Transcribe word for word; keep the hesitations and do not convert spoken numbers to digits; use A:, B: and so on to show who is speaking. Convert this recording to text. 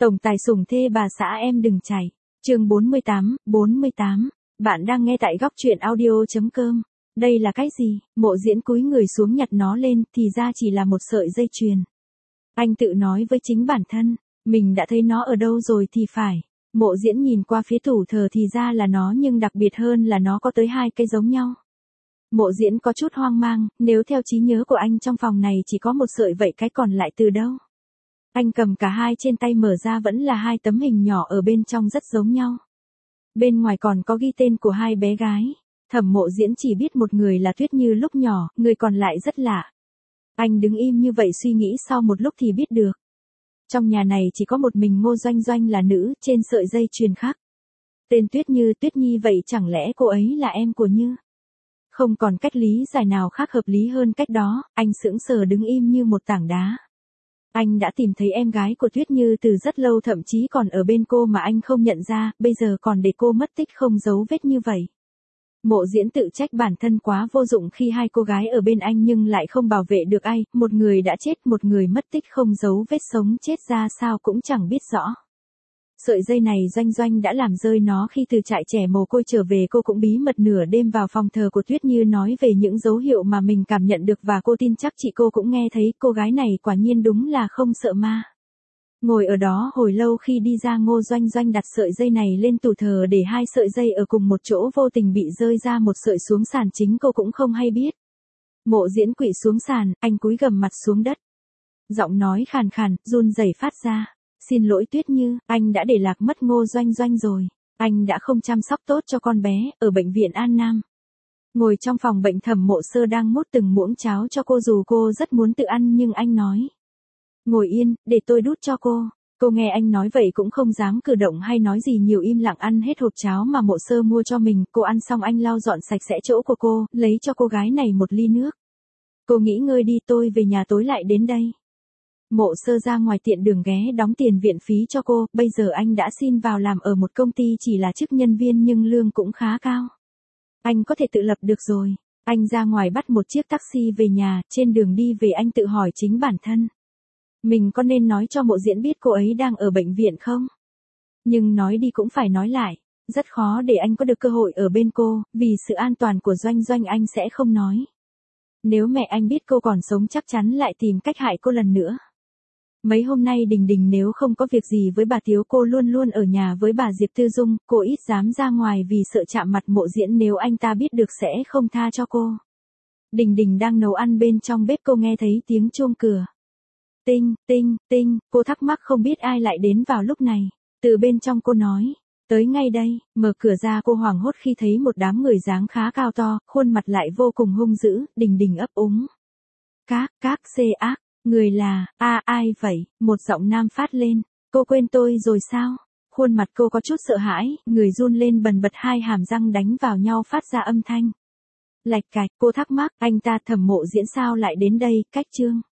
A: Tổng tài sủng thê bà xã em đừng chạy. Chương bốn mươi tám, bốn mươi tám. Bạn đang nghe tại góc truyện audio chấm com. Đây là cái gì? Mộ Diễn cúi người xuống nhặt nó lên, thì ra chỉ là một sợi dây chuyền. Anh tự nói với chính bản thân, mình đã thấy nó ở đâu rồi thì phải. Mộ Diễn nhìn qua phía tủ thờ thì ra là nó, nhưng đặc biệt hơn là nó có tới hai cây giống nhau. Mộ Diễn có chút hoang mang, nếu theo trí nhớ của anh trong phòng này chỉ có một sợi, vậy cái còn lại từ đâu? Anh cầm cả hai trên tay, mở ra vẫn là hai tấm hình nhỏ ở bên trong rất giống nhau. Bên ngoài còn có ghi tên của hai bé gái. Thẩm Mộ Diễn chỉ biết một người là Tuyết Như lúc nhỏ, người còn lại rất lạ. Anh đứng im như vậy suy nghĩ, sau một lúc thì biết được. Trong nhà này chỉ có một mình Ngô Doanh Doanh là nữ, trên sợi dây chuyền khác tên Tuyết Như. Tuyết Nhi, vậy chẳng lẽ cô ấy là em của Như? Không còn cách lý giải nào khác hợp lý hơn cách đó, anh sững sờ đứng im như một tảng đá. Anh đã tìm thấy em gái của Tuyết Như từ rất lâu, thậm chí còn ở bên cô mà anh không nhận ra, bây giờ còn để cô mất tích không dấu vết như vậy. Mộ Diễn tự trách bản thân quá vô dụng khi hai cô gái ở bên anh nhưng lại không bảo vệ được ai, một người đã chết, một người mất tích không dấu vết, sống chết ra sao cũng chẳng biết rõ. Sợi dây này Doanh Doanh đã làm rơi nó khi từ trại trẻ mồ côi trở về, cô cũng bí mật nửa đêm vào phòng thờ của Tuyết Như nói về những dấu hiệu mà mình cảm nhận được, và cô tin chắc chị cô cũng nghe thấy. Cô gái này quả nhiên đúng là không sợ ma. Ngồi ở đó hồi lâu, khi đi ra Ngô Doanh Doanh đặt sợi dây này lên tủ thờ để hai sợi dây ở cùng một chỗ, vô tình bị rơi ra một sợi xuống sàn, chính cô cũng không hay biết. Mộ Diễn quỵ xuống sàn, anh cúi gằm mặt xuống đất. Giọng nói khàn khàn, run rẩy phát ra. Xin lỗi Tuyết Như, anh đã để lạc mất Ngô Doanh Doanh rồi. Anh đã không chăm sóc tốt cho con bé, ở bệnh viện An Nam. Ngồi trong phòng bệnh, Thẩm Mộ Sơ đang múc từng muỗng cháo cho cô, dù cô rất muốn tự ăn nhưng anh nói. Ngồi yên, để tôi đút cho cô. Cô nghe anh nói vậy cũng không dám cử động hay nói gì nhiều, im lặng ăn hết hộp cháo mà Mộ Sơ mua cho mình. Cô ăn xong anh lau dọn sạch sẽ chỗ của cô, lấy cho cô gái này một ly nước. Cô nghỉ ngơi đi, tôi về nhà tối lại đến đây. Mộ Sơ ra ngoài tiện đường ghé đóng tiền viện phí cho cô, bây giờ anh đã xin vào làm ở một công ty chỉ là chức nhân viên nhưng lương cũng khá cao. Anh có thể tự lập được rồi. Anh ra ngoài bắt một chiếc taxi về nhà, trên đường đi về anh tự hỏi chính bản thân. Mình có nên nói cho Mộ Diễn biết cô ấy đang ở bệnh viện không? Nhưng nói đi cũng phải nói lại, rất khó để anh có được cơ hội ở bên cô, vì sự an toàn của Doanh Doanh anh sẽ không nói. Nếu mẹ anh biết cô còn sống chắc chắn lại tìm cách hại cô lần nữa. Mấy hôm nay Đình Đình nếu không có việc gì với bà Tiếu, cô luôn luôn ở nhà với bà Diệp Tư Dung, cô ít dám ra ngoài vì sợ chạm mặt Mộ Diễn, nếu anh ta biết được sẽ không tha cho cô. Đình Đình đang nấu ăn bên trong bếp, cô nghe thấy tiếng chuông cửa. Tinh, tinh, tinh, cô thắc mắc không biết ai lại đến vào lúc này. Từ bên trong cô nói, tới ngay đây. Mở cửa ra, cô hoảng hốt khi thấy một đám người dáng khá cao to, khuôn mặt lại vô cùng hung dữ. Đình Đình ấp úng. Các, các xê ác. Người là, a à, ai vậy? Một giọng nam phát lên. Cô quên tôi rồi sao? Khuôn mặt cô có chút sợ hãi, người run lên bần bật, hai hàm răng đánh vào nhau phát ra âm thanh lạch cạch. Cô thắc mắc, anh ta Thẩm Mộ Diễn sao lại đến đây? Cách chương